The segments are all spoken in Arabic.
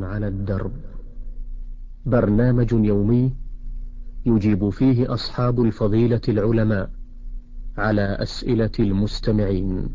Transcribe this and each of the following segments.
على الدرب، برنامج يومي يجيب فيه أصحاب الفضيلة العلماء على أسئلة المستمعين.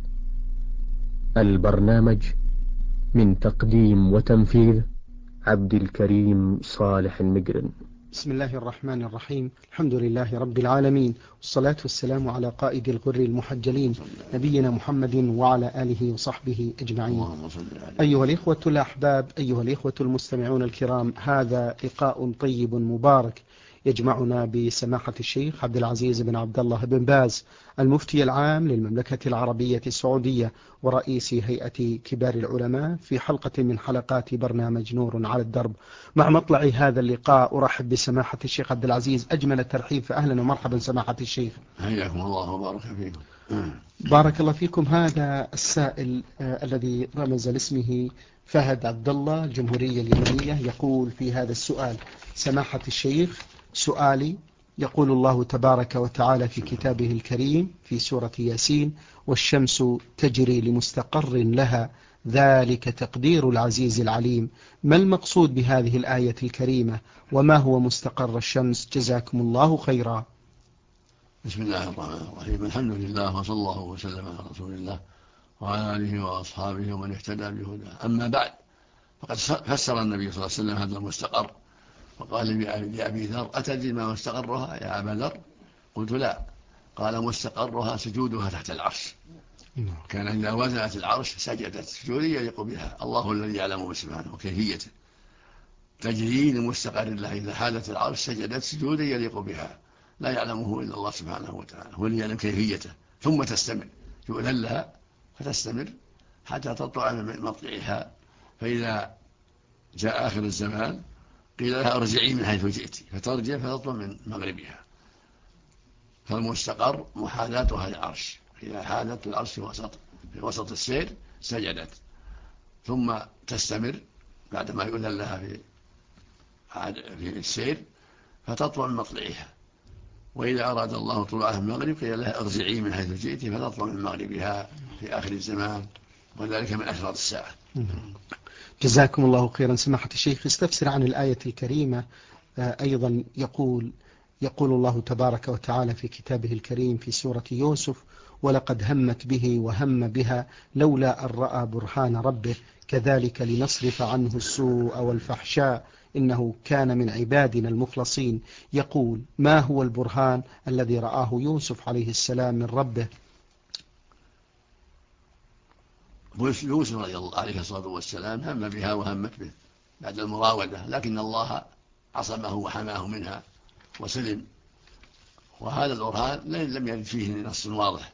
البرنامج من تقديم وتنفيذ عبد الكريم صالح المقرن. بسم الله الرحمن الرحيم. الحمد لله رب العالمين، والصلاة والسلام على قائد الغر المحجلين نبينا محمد وعلى آله وصحبه أجمعين. أيها الإخوة الأحباب، أيها الإخوة المستمعون الكرام، هذا لقاء طيب مبارك يجمعنا بسماحة الشيخ عبد العزيز بن عبد الله بن باز، المفتي العام للمملكة العربية السعودية ورئيس هيئة كبار العلماء، في حلقة من حلقات برنامج نور على الدرب. مع مطلع هذا اللقاء أرحب بسماحة الشيخ عبد العزيز أجمل الترحيب، فأهلا ومرحبا سماحة الشيخ. حياكم الله وبارك فيكم. بارك الله فيكم. هذا السائل الذي رمز لاسمه فهد عبد الله، الجمهورية اليمنية، يقول في هذا السؤال: سماحة الشيخ، سؤالي يقول الله تبارك وتعالى في كتابه الكريم في سورة ياسين: والشمس تجري لمستقر لها ذلك تقدير العزيز العليم. ما المقصود بهذه الآية الكريمة، وما هو مستقر الشمس؟ جزاكم الله خيرا. بسم الله الرحمن الرحيم. الحمد لله وصلى الله وسلم على رسول الله وعلى آله وأصحابه ومن اهتدى بهداه. أما بعد، فقد فسر النبي صلى الله عليه وسلم هذا المستقر، وقال لأبي ذر: أتدري ما مستقرها يا أبا ذر؟ قلت: لا. قال: مستقرها سجودها تحت العرش. كان إذا وزنت العرش سجدت سجودا يليق بها، الله الذي يعلم سبحانه وكيفيته. تجري لمستقر لها، إذا حالت العرش سجدت سجودا يليق بها، لا يعلمه إلا الله سبحانه وتعالى، هو اللي يعلم كيفيته. ثم تستمر، يؤذن لها فتستمر حتى تطلع من مطلعها، فإذا جاء آخر الزمان قيل لها: ارجعي من حيث جئت، فترجع فتطلع من مغربها. فالمستقر محاذاتها للعرش، إذا حالت العرش في وسط السير سجدت، ثم تستمر بعدما يؤذن لها في السير فتطلع من مطلعها. وإذا أراد الله طلوعها من المغرب قيل لها: ارجعي من حيث جئت، فتطلع من مغربها في آخر الزمان، وذلك من أشراط الساعة. جزاكم الله خيرا. سماحة الشيخ، استفسر عن الآية الكريمة. أيضا يقول الله تبارك وتعالى في كتابه الكريم في سورة يوسف: ولقد همت به وهم بها لولا أن رأى برهان ربه كذلك لنصرف عنه السوء والفحشاء إنه كان من عبادنا المخلصين. يقول: ما هو البرهان الذي رآه يوسف عليه السلام من ربه؟ يوسف رضي الله عليه الصلاة والسلام هم بها وهمت به بعد المراودة، لكن الله عصمه وحماه منها وسلم. وهذا البرهان لم يرد فيه نص واضح،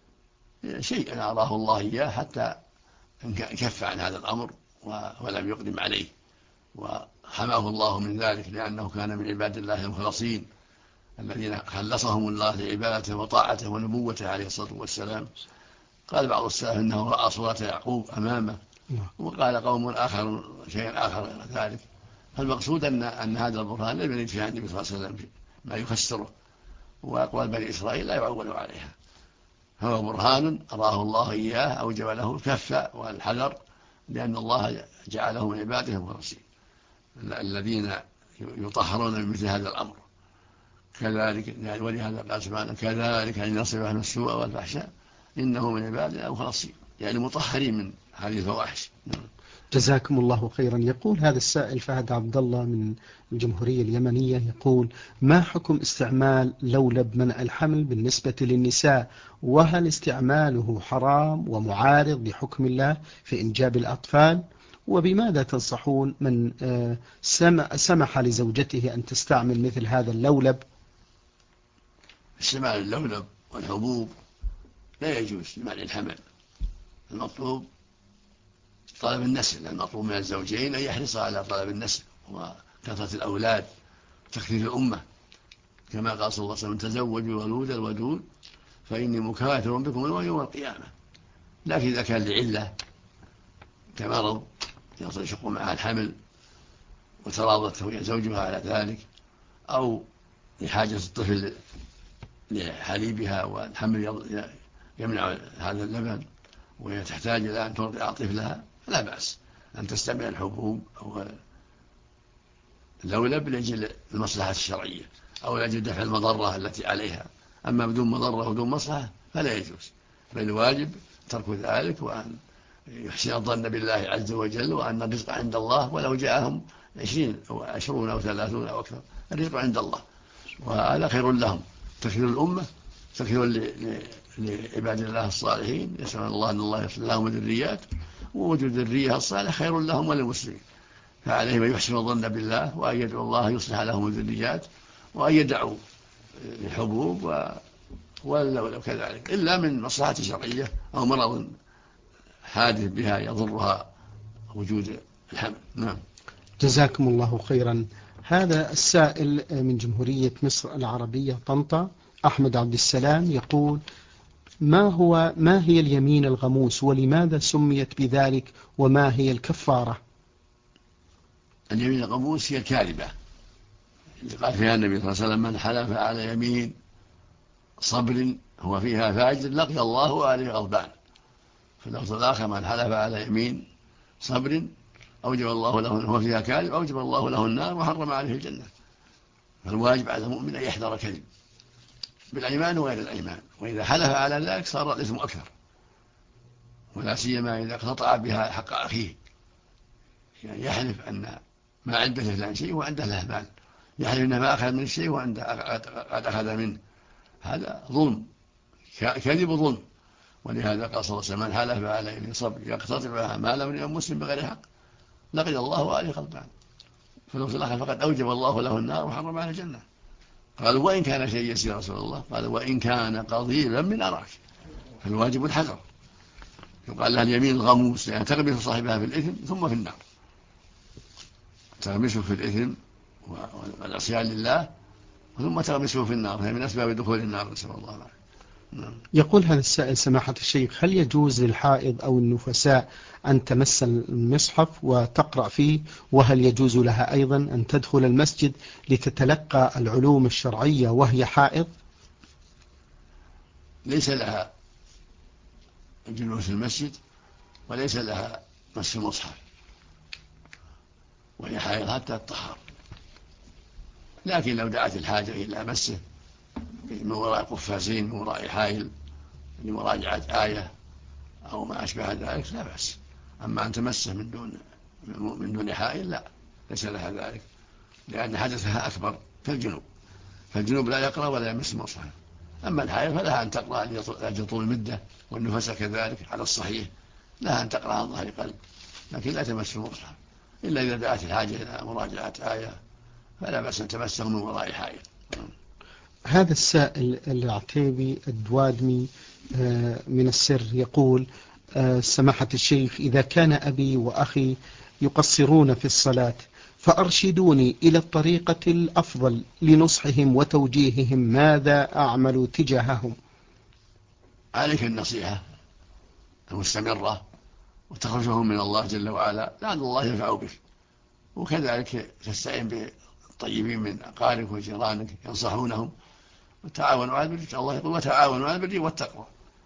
شيء أراه الله إياه حتى كف عن هذا الأمر ولم يقدم عليه، وحماه الله من ذلك لأنه كان من عباد الله المخلصين الذين خلصهم الله لعبادته وطاعته ونبوته عليه الصلاة والسلام. قال بعض السلف إنه رأى صورة يعقوب أمامه، وقال قوم آخر شيئا آخر غير ذلك. فالمقصود أن هذا البرهان لم يرد فيه النبي صلى الله عليه وسلم ما يفسره، وأقوال بني إسرائيل لا يعول عليها. هو برهان أراه الله إياه أوجب له الكف والحذر، لأن الله جعله من عباده المخلصين الذين يطهرون من مثل هذا الأمر. كذلك ولهذا قال سبحانه: كذلك لنصرف عنه السوء والفحشاء إنه من عبادنا المخلصين، يعني مطهرين من هذه الفواحش. جزاكم الله خيرا. يقول هذا السائل فهد عبد الله من الجمهورية اليمنية، يقول: ما حكم استعمال لولب منع الحمل بالنسبة للنساء، وهل استعماله حرام ومعارض لحكم الله في إنجاب الأطفال؟ وبماذا تنصحون من سمح لزوجته أن تستعمل مثل هذا اللولب؟ استعمال اللولب والحبوب لا يجوز لمنع الحمل. المطلوب طلب النسل، المطلوب من الزوجين أن يحرص على طلب النسل وكثرة الأولاد وتكثير الأمة، كما قال صلى الله عليه وسلم: تزوجوا الولود الودود فإني مكاثر بكم يوم القيامة. لكن إذا كان لعلة كمرض يشق معها الحمل وتراضت هي زوجها على ذلك، أو لحاجة الطفل لحليبها والحمل يمنع هذا اللبن وهي تحتاج إلى أن ترضع طفلها، فلا بأس. أن تستعمل الحبوب أو اللولب لأجل المصلحة الشرعية أو لأجل دفع المضرة التي عليها، أما بدون مضرة ودون مصلحة فلا يجوز، بل الواجب ترك ذلك، وأن يحسن الظن بالله عز وجل، وأن الرزق عند الله ولو جاءهم 20 أو 20 أو 30 أو أكثر، الرزق عند الله وهذا خير لهم، تخير الأمة، تخير لعباد الله الصالحين، يسأل الله أن الله يصلح لهم الذريات، ووجود الذرية الصالح خير لهم وللمسلمين، فعليهم أن يحسنوا الظن بالله، وأن يدعوا الله يصلح لهم الذريات، وأن يدعوا الحبوب ولو كذلك، إلا من مصلحة شرعية أو مرض حادث بها يضرها وجود الحمل. نعم. جزاكم الله خيرا. هذا السائل من جمهورية مصر العربية طنطا، أحمد عبد السلام، يقول: ما هي اليمين الغموس، ولماذا سميت بذلك، وما هي الكفارة؟ اليمين الغموس هي الكاذبة اللي قال فيها النبي صلى الله عليه وسلم: من حلف على يمين صبر هو فيها فاجر لقي الله وآله غضبان. في اللفظ الآخر: من حلف على يمين صبر أوجب الله له، هو فيها كاذب، أوجب الله له النار وحرم عليه الجنة. فالواجب على المؤمن أن يحذر كذب بالأيمان وغير الأيمان، وإذا حلف على ذلك صار الإثم أكثر، ولا سيما إذا اقتطع بها حق أخيه، يعني يحلف أن ما عنده فلان شيء وعنده له مال، يحلف أنه ما أخذ من الشيء وعنده قد أخذ منه، هذا ظلم، كذب ظلم. ولهذا قال صلى الله عليه وسلم: من حلف على يمين صبر يقتطع مال من مسلم بغير حق لقي الله وآله غضبان. فلو الآخر فقد أوجب الله له النار وحرم عليه الجنة. قالوا: وإن كان شيء يسير رسول الله؟ قال: وإن كان قضيبا من أراك. فالواجب الحذر. يقال لها اليمين الغموس، يعني تغمس صاحبها في الإثم ثم في النار، تغمسه في الإثم والعصيان لله ثم تغمسه في النار، هي من أسباب دخول النار، نسأل الله العافية. يقول هذا السائل: سماحة الشيخ، هل يجوز للحائض أو النفساء أن تمس المصحف وتقرأ فيه؟ وهل يجوز لها أيضا أن تدخل المسجد لتتلقى العلوم الشرعية وهي حائض؟ ليس لها الجلوس في المسجد، وليس لها مس المصحف، وهي حائض حتى الطهر، لكن لو دعت الحاجة إلى مسه من وراء قفازين، من وراء حائل، لمراجعة آية أو ما أشبه ذلك لا بأس. أما أن تمسه من دون حائل لا، ليس لها ذلك، لأن حدثها أكبر كالجنوب، فالجنوب لا يقرأ ولا يمس المصحف. أما الحائل فلها أن تقرأ لأجل طول المدة، والنفس كذلك على الصحيح لها أن تقرأ عن ظهر قلب، لكن لا تمس المصحف إلا إذا دعت الحاجة إلى مراجعة آية، فلا بأس أن تمسه من وراء حائل. هذا السائل العتيبي الدوادمي من السر يقول: سماحة الشيخ، إذا كان أبي وأخي يقصرون في الصلاة فأرشدوني إلى الطريقة الأفضل لنصحهم وتوجيههم، ماذا أعمل تجاههم؟ عليك النصيحة المستمرة وتخرجهم من الله جل وعلا، لعل الله ينفع بك، وكذلك تستعين بالطيبين من أقاربك وجيرانك ينصحونهم، وتعاونوا على البر، الله يقول: وتعاونوا على البر والتقوى،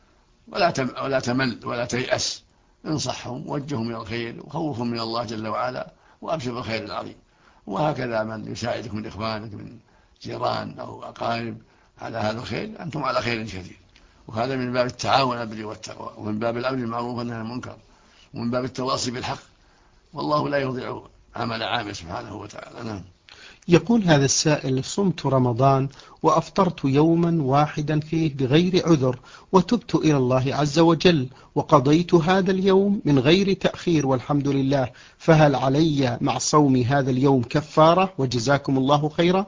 ولا تمل ولا تيأس، انصحهم ووجههم إلى الخير وخوفهم من الله جل وعلا، وأبشر بالخير العظيم. وهكذا من يساعدك من إخوانك من جيران أو أقارب على هذا الخير، أنتم على خير كثير، وهذا من باب التعاون على البر والتقوى، ومن باب الأمر بالمعروف والنهي عن المنكر، ومن باب التواصي بالحق، والله لا يضيع عمل عامل سبحانه وتعالى. نعم. يقول هذا السائل: صمت رمضان وأفطرت يوما واحدا فيه بغير عذر، وتبت إلى الله عز وجل، وقضيت هذا اليوم من غير تأخير والحمد لله، فهل علي مع صوم هذا اليوم كفارة؟ وجزاكم الله خيرا.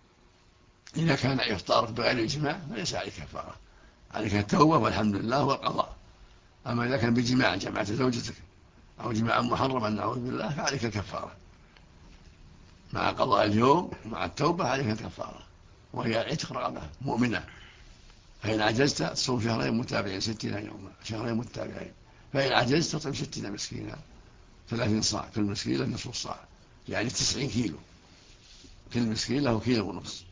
إذا كان إفطارك بغير الجماع فليس عليك كفارة، عليك التوبة والحمد لله والقضاء. أما إذا كان بجماع جمعت زوجتك أو جماعا محرما نعوذ بالله فعليك الكفارة، مع قضاء اليوم ومع التوبة عليك الكفارة، وهي عتق رقبة مؤمنة. فإن عجزت تصوم شهرين متابعين 60 يوما، شهرين متابعين. فإن عجزت تطعم 60 مسكينا، 30 صاع، كل مسكين له نصف الصاع، يعني 90 كيلو، كل مسكين له كيلو ونصف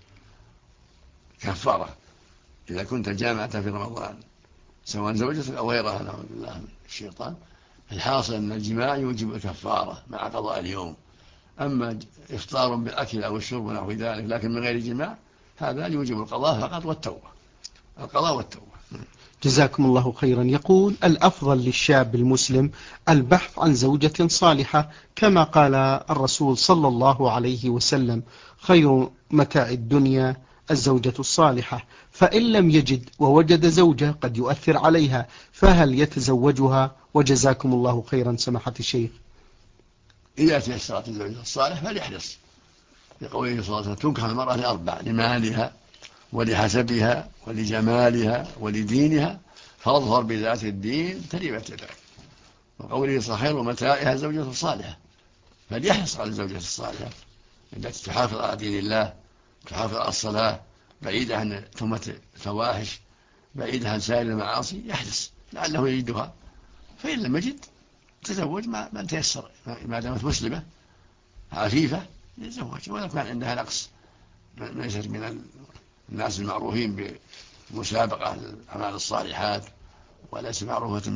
كفارة إذا كنت جامعة في رمضان، سواء زوجتك أو غيرها نعوذ بالله من الشيطان، الحاصل أن الجماع يوجب الكفارة مع قضاء اليوم. أما إفطار بالأكل أو الشرب ونحو ذلك لكن من غير جماع هذا يوجب القضاء فقط والتوبة، القضاء والتوبة. جزاكم الله خيرا. يقول: الأفضل للشاب المسلم البحث عن زوجة صالحة كما قال الرسول صلى الله عليه وسلم: خير متاع الدنيا الزوجة الصالحة. فإن لم يجد ووجد زوجة قد يؤثر عليها، فهل يتزوجها؟ وجزاكم الله خيرا سماحة الشيخ. إذا تيسرت الزوجة الصالح فليحرص، لقوله صلى الله عليه وسلم: تنكح المرأة لأربع: لمالها ولحسبها ولجمالها ولدينها، فاظفر بذات الدين تربت يداك. وقوله خير متاعها الزوجة الصالحة، فليحرص على الزوجة الصالحة التي تحافظ على دين الله، تحافظ على الصلاة، بعيدة عن تهمة الفواحش، بعيدة عن سائر المعاصي، يحرص لعله يجدها. فإن لم يجد تزوج من تيسر، ما دامت مسلمة عفيفة يتزوج، ولو كان عندها نقص، ليست من الناس المعروفين بمسابقة الأعمال الصالحات، وليس معروفة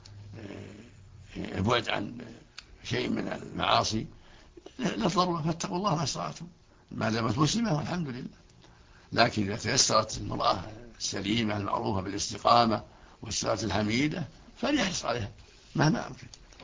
بالبعد عن شيء من المعاصي، للضرورة فاتقوا الله ما استطعتم ما دامت مسلمة والحمد لله. لكن إذا تيسرت المرأة السليمة المعروفة بالاستقامة والصلاة الحميدة فليحرص عليها مهما أمكن.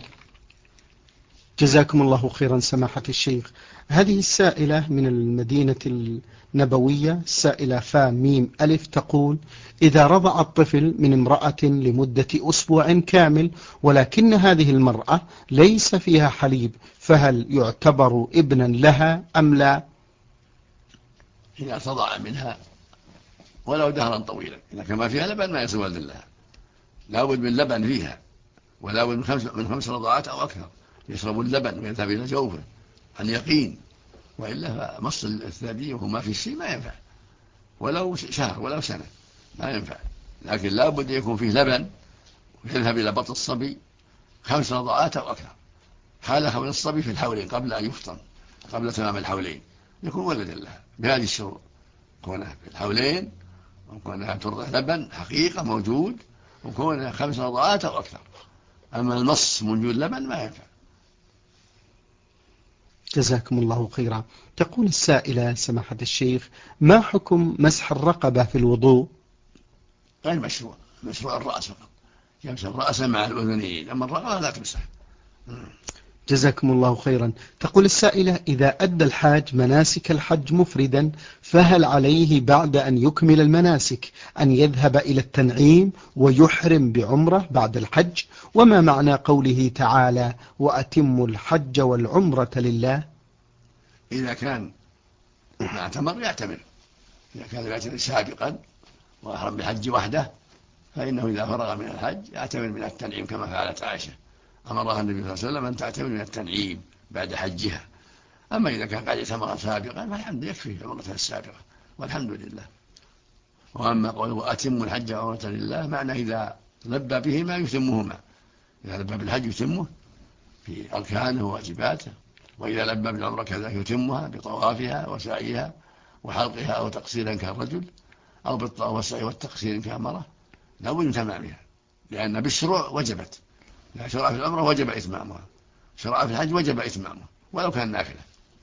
جزاكم الله خيرا سماحة الشيخ. هذه السائلة من المدينة النبوية، السائلة فاميم ألف، تقول: إذا رضع الطفل من امرأة لمدة أسبوع كامل ولكن هذه المرأة ليس فيها حليب، فهل يعتبر ابنا لها أم لا؟ إذا تضع منها ولو دهرا طويلا، إذا كان ما فيها لبن ما يصير ولد لها، لابد من لبن فيها، ولابد من 5 رضعات أو أكثر يشرب اللبن ويذهب إلى جوفه عن يقين، وإلا فمص الثدي وهو ما في شيء ما ينفع، ولو شهر ولو سنة ما ينفع. لكن لابد يكون فيه لبن ويذهب إلى بطن الصبي 5 رضعات أو أكثر. حال حول الصبي في الحولين قبل أن يفطم، قبل تمام الحولين يكون ولدا لها بهذه الشروط: كونها في الحولين، وكونها ترضع لبن حقيقة موجود، وكونها 5 رضعات أو أكثر. أما المص من وجود لبن ما ينفع. جزاكم الله خيرا. تقول السائلة سماحة الشيخ: ما حكم مسح الرقبة في الوضوء؟ غير مشروع، مشروع الرأس فقط، يمسح الرأس مع الأذنين، أما الرقبة لا تمسح. جزاكم الله خيرا. تقول السائلة: إذا أدى الحاج مناسك الحج مفردا، فهل عليه بعد أن يكمل المناسك أن يذهب إلى التنعيم ويحرم بعمرة بعد الحج؟ وما معنى قوله تعالى: وأتموا الحج والعمرة لله؟ إذا كان معتمر يعتمر، إذا كان يعتمر سابقا وأحرم بالحج وحده فإنه إذا فرغ من الحج يعتمر من التنعيم كما فعلت عائشة، أمرها النبي صلى الله عليه وسلم أن تعتمر من التنعيم بعد حجها. أما إذا كان قد اعتمر سابقا فالحمد يكفي عمرته السابقة والحمد لله. وأما قوله أتم الحج والعمرة لله، معنى إذا لبى بهما يتمهما، إذا لبى بالحج يتمه في أركانه وواجباته، وإذا لبى بالعمرة كذلك يتمها بطوافها وسعيها وحلقها أو تقصيرا كالرجل، أو بالطواف والسعي والتقصير كالمرأة، لا بد من تمامها، لأن بالشروع وجبت، لا شرع في العمرة وجب إتمامها، شرع في الحج وجب إتمامه ولو كان نافلة.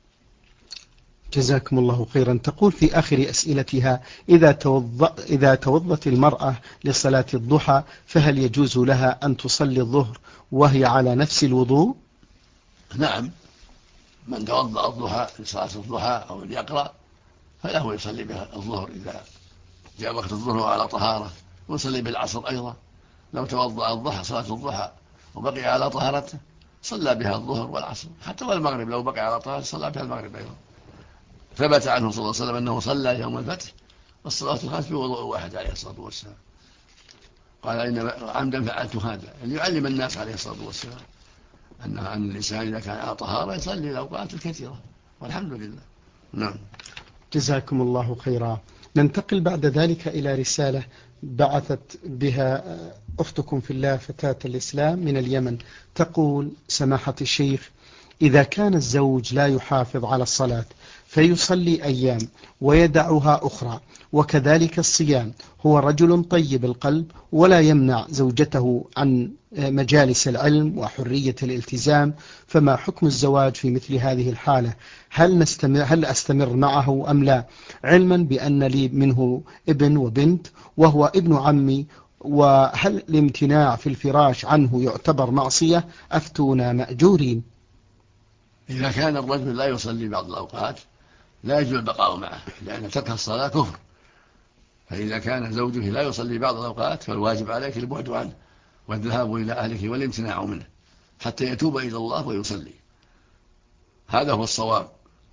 جزاكم الله خيرا. تقول في آخر أسئلتها: إذا توضت المرأة لصلاة الضحى فهل يجوز لها أن تصلي الظهر وهي على نفس الوضوء؟ نعم، من توضأ الضحى لصلاة الضحى أو ليقرأ فله يصلي بها الظهر إذا جاء وقت الظهر على طهارة، ويصلي بالعصر أيضا. لو توضأ الضحى صلاة الضحى وبقي على طهارته صلى بها الظهر والعصر، حتى والمغرب لو بقي على طهارته صلى بها المغرب أيضا. ثبت عنه صلى الله عليه وسلم أنه صلى يوم الفتح والصلاة الخمس بوضوء واحد عليه الصلاة والسلام. قال: إن عمدا فعلت هذا ليعلم الناس عليه الصلاة والسلام أن الإنسان إذا كان على طهارة يصلي الأوقات الكثيرة والحمد لله. نعم. جزاكم الله خيرا. ننتقل بعد ذلك إلى رسالة بعثت بها أختكم في الله فتاة الإسلام من اليمن. تقول: سماحة الشيخ: إذا كان الزوج لا يحافظ على الصلاة فيصلي أيام ويدعها أخرى، وكذلك الصيام. هو رجل طيب القلب ولا يمنع زوجته عن مجالس العلم وحرية الالتزام، فما حكم الزواج في مثل هذه الحالة؟ هل أستمر معه أم لا، علما بأن لي منه ابن وبنت وهو ابن عمي؟ وهل الامتناع في الفراش عنه يعتبر معصية؟ أفتونا مأجورين. إذا كان الرجل لا يصلي بعض الأوقات لا يجوز البقاء معه، لأن ترك الصلاة كفر. فإذا كان زوجه لا يصلي بعض الأوقات فالواجب عليك البعد عنه والذهاب إلى أهله والامتناع منه حتى يتوب إلى الله ويصلي. هذا هو الصواب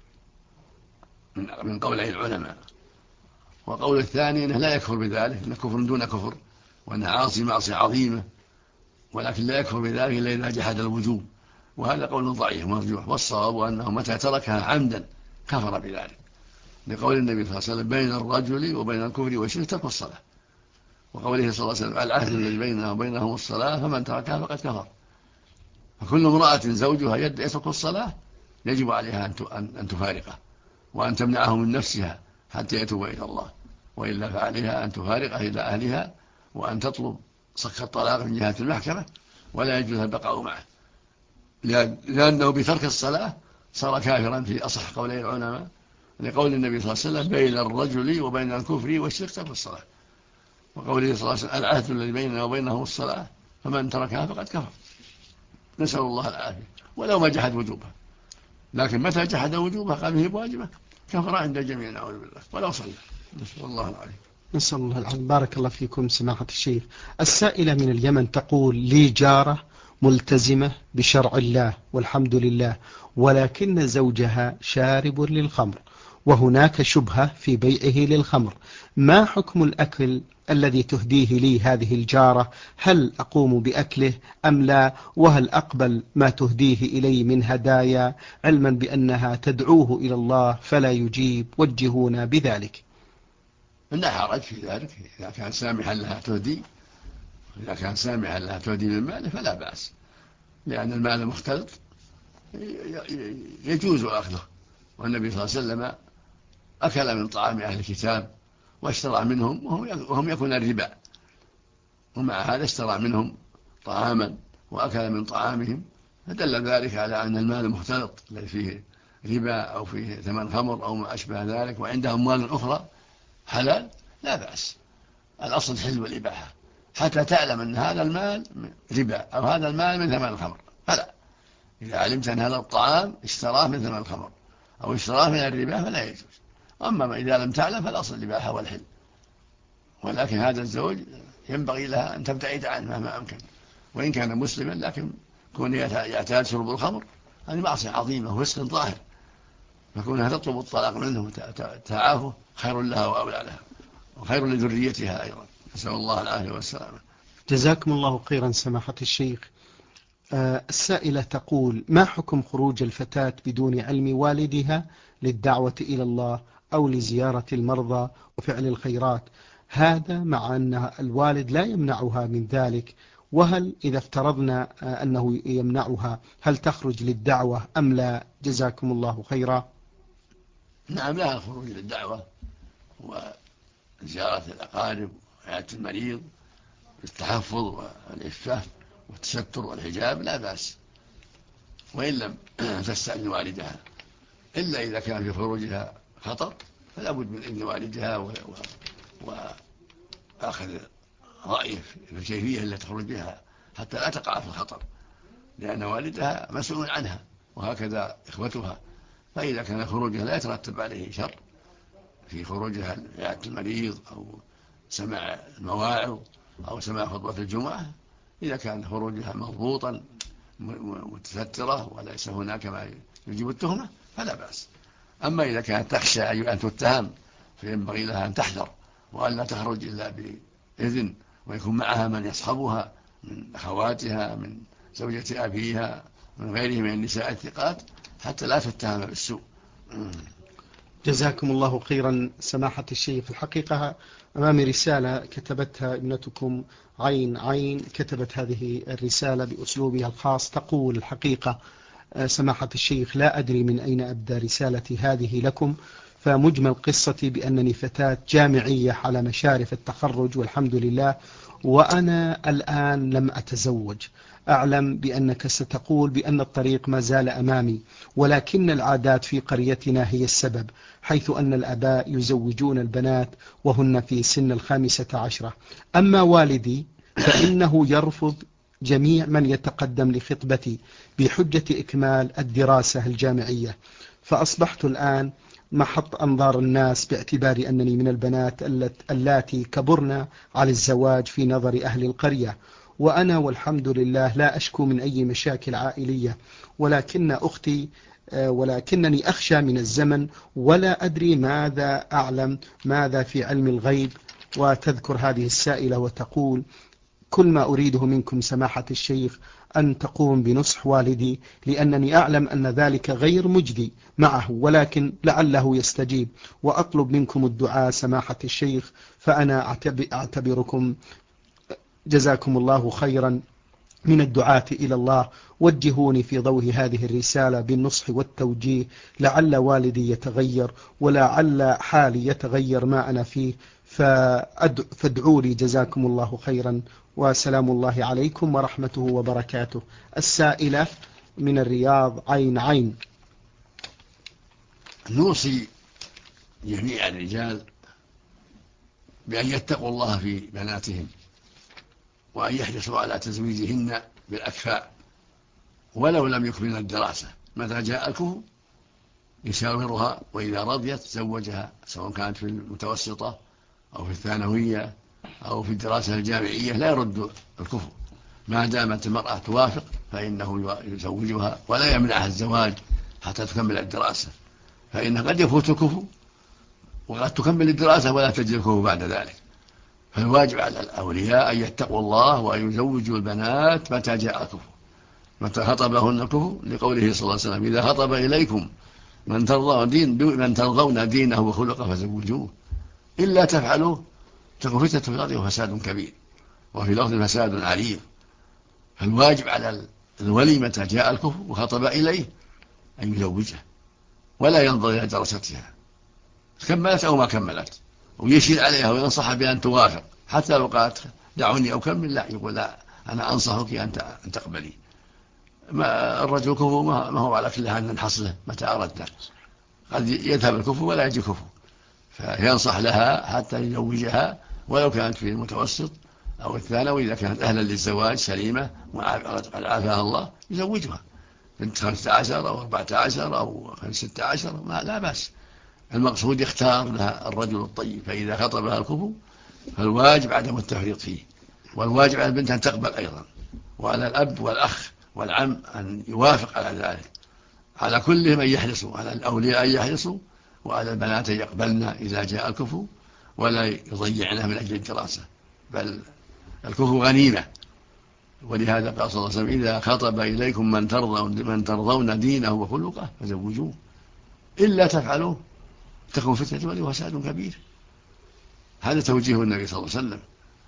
من قولي العلماء. وقول الثاني أنه لا يكفر بذلك، أنه كفر دون كفر، وأنه عاصي معصية عظيمة، ولكن لا يكفر بذلك إلا إذا جحد الوجوب، وهذا قول ضعيف مرجوح. والصواب أنه متى تركها عمدا كفر بذلك، لقول النبي صلى الله عليه وسلم بين الرجل وبين الكفر والشرك ترك الصلاة، وقوله صلى الله عليه وسلم العهد الذي بيننا وبينهم الصلاة فمن تركها فقد كفر. فكل امرأة زوجها يترك الصلاة يجب عليها أن تفارقه وأن تمنعه من نفسها حتى يتوب إلى الله، وإلا فعليها أن تفارقه إلى أهلها وأن تطلب صك الطلاق من جهة المحكمة، ولا يجوز البقاء معه، لأنه بترك الصلاة صار كافرا في أصح قولي العلماء، لقول النبي صلى الله عليه وسلم بين الرجل وبين الكفر والشرك ترك الصلاة، وقوله صلى الله عليه وسلم العهد الذي بيننا وبينهم الصلاة فمن تركها فقد كفر. نسأل الله العافية. ولو ما جحد وجوبها، لكن متى جحد وجوبها قال به بواجبه كفر عند الجميع نعوذ بالله ولو صلى. نسأل الله العافية. نسأل الله العافية. بارك الله فيكم سماحة الشيخ. السائلة من اليمن تقول لي جارة ملتزمة بشرع الله والحمد لله، ولكن زوجها شارب للخمر وهناك شبهة في بيعه للخمر، ما حكم الأكل الذي تهديه لي هذه الجارة؟ هل أقوم بأكله أم لا؟ وهل أقبل ما تهديه إلي من هدايا علما بأنها تدعوه إلى الله فلا يجيب؟ وجهونا بذلك. لا حرج في ذلك إذا كان سامحا لها تهدي، إذا كان سامحا لها تهدي من ماله فلا بأس، لأن المال مختلط يجوز أخذه، والنبي صلى الله عليه وسلم أكل من طعام أهل الكتاب واشترى منهم وهم يأكلون الربا، ومع هذا اشترى منهم طعاما وأكل من طعامهم، فدل ذلك على أن المال مختلط الذي فيه ربا أو فيه ثمن خمر أو ما أشبه ذلك، وعندهم أموال أخرى حلال لا بأس. الأصل الحل والإباحة حتى تعلم أن هذا المال ربا أو هذا المال من ثمن الخمر، فلا. إذا علمت أن هذا الطعام اشتراه من ثمن الخمر أو اشتراه من الربا فلا يجوز. أما إذا لم تعلم فالأصل الإباحة والحل، ولكن هذا الزوج ينبغي لها أن تبتعد عنه مهما أمكن، وإن كان مسلما، لكن كون يعتاد شرب الخمر هذه معصية عظيمة وفسق ظاهر، فكونها تطلب الطلاق منه وتعافه خير لها وأولى لها وخير لذريتها أيضا. نسأل الله العافية والسلامة. جزاكم الله خيرا سماحة الشيخ. السائلة تقول ما حكم خروج الفتاة بدون علم والدها للدعوة إلى الله أو لزيارة المرضى وفعل الخيرات، هذا مع أن الوالد لا يمنعها من ذلك؟ وهل إذا افترضنا أنه يمنعها هل تخرج للدعوة أم لا؟ جزاكم الله خيرا. نعم، لها الخروج للدعوة وزيارة الأقارب وعيادة المريض بالتحفظ والإفاف والتستر والحجاب لا بأس، وإن لم تستأذن والدها، إلا إذا كان في خروجها خطر فلا بد من إذن والدها وأخذ رأيه في الكيفية التي تخرج بها حتى لا تقع في الخطر، لأن والدها مسؤول عنها وهكذا إخوتها. فإذا كان خروجها لا يترتب عليه شر في خروجها لعيادة المريض أو سماع المواعظ أو سماع خطبة الجمعة، إذا كان خروجها مضبوطا متسترة وليس هناك ما يجب التهمة فلا بأس. أما إذا كانت تخشى أن تتهم فينبغي لها أن تحذر وأن لا تخرج إلا بإذن، ويكون معها من يصحبها من أخواتها من زوجة أبيها من غيره من النساء الثقات حتى لا تتهم بالسوء. جزاكم الله خيرا سماحة الشيخ. في الحقيقة أمامي رسالة كتبتها ابنتكم عين، كتبت هذه الرسالة بأسلوبها الخاص، تقول الحقيقة سماحة الشيخ، لا أدري من أين أبدأ رسالتي هذه لكم، فمجمل قصتي بأنني فتاة جامعية على مشارف التخرج والحمد لله، وأنا الآن لم أتزوج. أعلم بأنك ستقول بأن الطريق ما زال أمامي، ولكن العادات في قريتنا هي السبب، حيث أن الآباء يزوجون البنات وهن في سن 15. أما والدي فإنه يرفض جميع من يتقدم لخطبتي بحجة إكمال الدراسة الجامعية، فأصبحت الآن محط أنظار الناس باعتبار أنني من البنات اللاتي كبرن على الزواج في نظر أهل القرية. وأنا والحمد لله لا أشكو من أي مشاكل عائلية، ولكنني أخشى من الزمن، ولا أدري ماذا أعلم، ماذا في علم الغيب. وتذكر هذه السائلة وتقول: كل ما أريده منكم سماحة الشيخ أن تقوم بنصح والدي، لأنني أعلم أن ذلك غير مجدي معه، ولكن لعله يستجيب، وأطلب منكم الدعاء سماحة الشيخ. فأنا أعتبركم جزاكم الله خيرا من الدعاة إلى الله، وجهوني في ضوء هذه الرسالة بالنصح والتوجيه، لعل والدي يتغير ولعل حالي يتغير ما أنا فيه، فادعوا لي جزاكم الله خيرا، وسلام الله عليكم ورحمته وبركاته. السائلة من الرياض عين. نوصي جميع الرجال بأن يتقوا الله في بناتهم، وأن يحرصوا على تزويجهن بالأكفاء ولو لم يكملن الدراسة. متى جاء الكفو يشاورها، وإذا رضيت زوجها، سواء كانت في المتوسطة أو في الثانوية أو في الدراسة الجامعية، لا يرد الكفو ما دامت المرأة توافق، فإنه يزوجها ولا يمنعها الزواج حتى تكمل الدراسة، فإنه قد يفوت الكفو وقد تكمل الدراسة ولا تجد الكفو بعد ذلك. فالواجب على الأولياء أن يتقوا الله وأن يزوجوا البنات متى جاء الكفو، متى خطبهن الكفو، لقوله صلى الله عليه وسلم: إذا خطب إليكم من ترضون دينه وخلقه فزوجوه، إلا تفعلوا تكن فتنة في الأرض وفساد كبير، وفي لفظ فساد عريض. فالواجب على الولي متى جاء الكفو وخطب إليه أن يزوجها، ولا ينظر إلى دراستها كملت أو ما كملت، ويشير عليها وينصح بأن توافق، حتى لو قالت دعوني أكمل، لا، يقول: لا، أنا أنصحك أن تقبلي. ما الرجل كفو ما هو على كل حال ننحصله متى أردنا، قد يذهب الكفو ولا يجي كفو، فينصح لها حتى يزوجها ولو كانت في المتوسط أو الثانوي، إذا كانت أهلا للزواج سليمة قد عافاها الله يزوجها، بنت 15 أو 14 أو 16 لا بأس. المقصود يختار لها الرجل الطيب، فإذا خطبها الكفو فالواجب عدم التفريط فيه، والواجب على البنت أن تقبل أيضا، وعلى الأب والأخ والعم أن يوافق على ذلك، على كلهم أن يحرصوا، على الأولياء أن يحرصوا، وعلى البنات أن يقبلن إذا جاء الكفو ولا يضيعنها من أجل الدراسة، بل الكفو غنيمة. ولهذا قال صلى الله عليه وسلم: إذا خطب إليكم من ترضون دينه وخلقه فزوجوه، إلا تفعلوا تكون فتنة وفساد كبير. هذا توجيه النبي صلى الله عليه وسلم.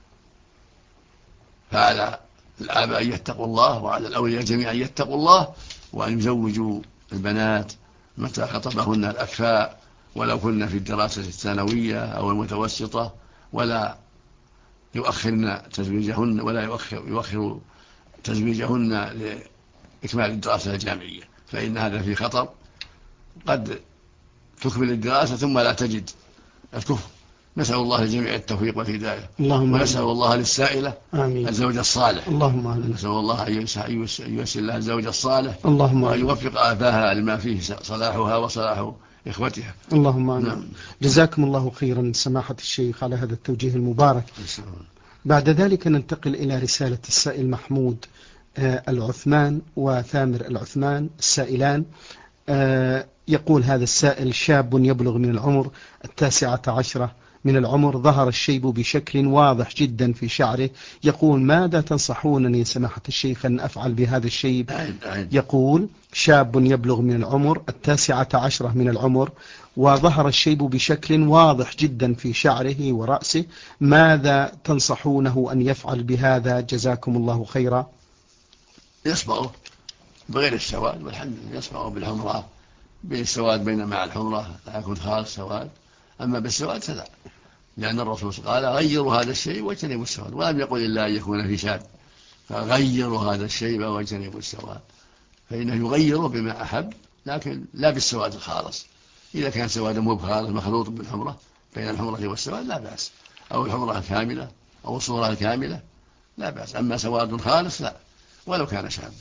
فعلى الآباء أن يتقوا الله، وعلى الأولياء جميعا يتقوا الله، وأن يزوجوا البنات متى خطبهن الأكفاء ولو كنا في الدراسة الثانوية أو المتوسطة، ولا يؤخرن تزويجهن، ولا يؤخر تزويجهن لإكمال الدراسة الجامعية، فإن هذا في خطر، قد تكمل الدراسة ثم لا تجد الكفر. نسأل الله للجميع التوفيق والهداية، ونسأل الله للسائلة الزوج الصالح، اللهم آمين. نسأل الله أن ييسر لها الزوج الصالح، وأن يوفق آباها لما فيه صلاحها وصلاح إخوتها، اللهم آمين. جزاكم الله خيرا سماحة الشيخ على هذا التوجيه المبارك. بعد ذلك ننتقل إلى رسالة السائل محمود العثمان وثامر العثمان السائلان. يقول هذا السائل: شاب يبلغ من العمر 19 من العمر، ظهر الشيب بشكل واضح جدا في شعره. يقول: ماذا تنصحونني سماحة الشيخ أن أفعل بهذا الشيب؟ يقول: شاب يبلغ من العمر 19 من العمر، وظهر الشيب بشكل واضح جدا في شعره ورأسه، ماذا تنصحونه أن يفعل بهذا؟ جزاكم الله خيرا. يصبغ بغير السواد، والحمد لله يصبغ بالحمرة، بالسواد بين مع الحمرة لا يكون خالص سواد. أما بالسواد فلا، لأن الرسول قال غيروا هذا الشيء واجتنبوا السواد، ولم يقل إلا أن يكون في شاب، فغيروا هذا الشيء واجتنبوا السواد، فإنه يغيره بما أحب، لكن لا بالسواد الخالص. إذا كان سواد مبخر مخلوط بالحمرة بين الحمرة والسواد لا بأس، أو الحمرة الكاملة أو الصورة الكاملة لا بأس. أما سواد خالص لا، ولو كان شابا.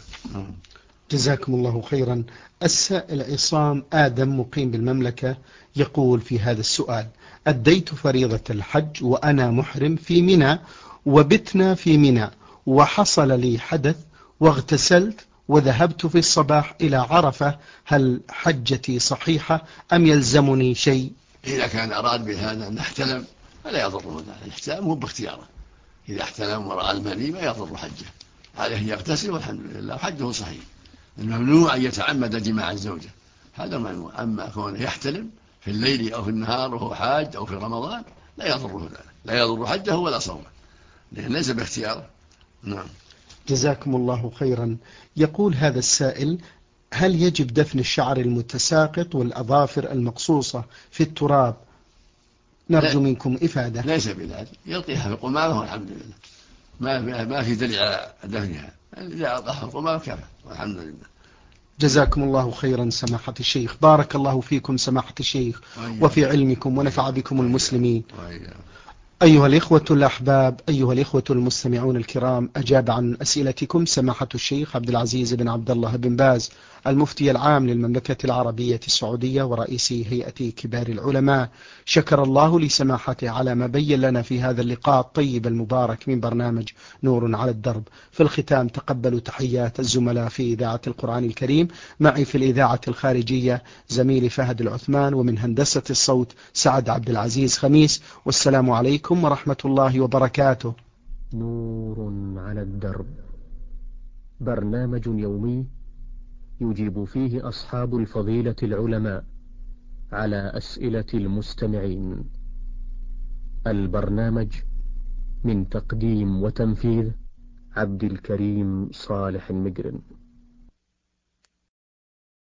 جزاكم الله خيرا. السائل عصام آدم مقيم بالمملكة يقول في هذا السؤال: أديت فريضة الحج وأنا محرم في منى، وبتنا في منى، وحصل لي حدث واغتسلت وذهبت في الصباح إلى عرفة، هل حجتي صحيحة أم يلزمني شيء؟ إذا كان أراد بهذا أن احتلم فلا يضره ذلك، الاحتلام هو باختياره، إذا احتلم ورأى المني ما يضر حجه، عليه يغتسل والحمد لله حجه صحيح. الممنوع أن يتعمد جماع الزوجة، هذا ممنوع. أما كونه يحتلم في الليل أو في النهار وهو حاج أو في رمضان لا يضره ذلك، لا يضر حجه ولا صومه، لأن ليس باختياره. نعم. جزاكم الله خيرا. يقول هذا السائل: هل يجب دفن الشعر المتساقط والأظافر المقصوصة في التراب؟ نرجو منكم إفادة. ليس بذلك، يلقيها في القمامة والحمد لله، ما في دليل على دفنها، إذا ألقاها في القمامة كفى والحمد لله. جزاكم الله خيرا سماحة الشيخ، بارك الله فيكم سماحة الشيخ وفي علمكم ونفع بكم المسلمين. أيها الإخوة الأحباب، أيها الإخوة المستمعون الكرام، أجاب عن أسئلتكم سماحة الشيخ عبد العزيز بن عبد الله بن باز، المفتي العام للمملكة العربية السعودية ورئيس هيئة كبار العلماء. شكر الله لسماحته على ما بين لنا في هذا اللقاء الطيب المبارك من برنامج نور على الدرب. في الختام تقبلوا تحيات الزملاء في إذاعة القرآن الكريم، معي في الإذاعة الخارجية زميلي فهد العثمان، ومن هندسة الصوت سعد عبد العزيز خميس. والسلام عليكم ورحمة الله وبركاته. نور على الدرب، برنامج يومي يجيب فيه أصحاب الفضيلة العلماء على أسئلة المستمعين. البرنامج من تقديم وتنفيذ عبد الكريم صالح المقرن.